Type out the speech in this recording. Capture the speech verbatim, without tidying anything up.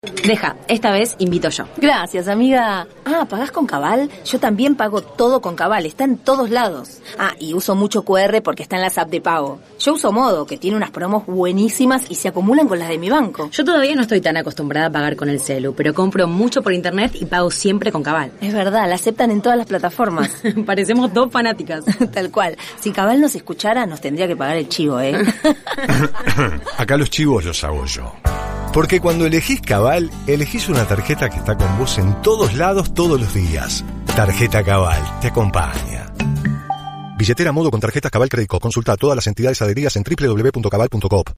Deja, esta vez invito yo. Gracias, amiga. Ah, ¿pagás con Cabal? Yo también pago todo con Cabal, está en todos lados. Ah, y uso mucho cu erre porque está en las apps de pago. Yo uso Modo, que tiene unas promos buenísimas y se acumulan con las de mi banco. Yo todavía no estoy tan acostumbrada a pagar con el celu, pero compro mucho por internet y pago siempre con Cabal. Es verdad, la aceptan en todas las plataformas. Parecemos dos fanáticas. Tal cual. Si Cabal nos escuchara, nos tendría que pagar el chivo, ¿eh? Acá los chivos los hago yo. Porque cuando elegís Cabal, elegís una tarjeta que está con vos en todos lados, todos los días. Tarjeta Cabal, te acompaña. Billetera Modo con tarjetas Cabal Credit Card. Consulta todas las entidades adheridas en doble u doble u doble u punto cabal punto coop.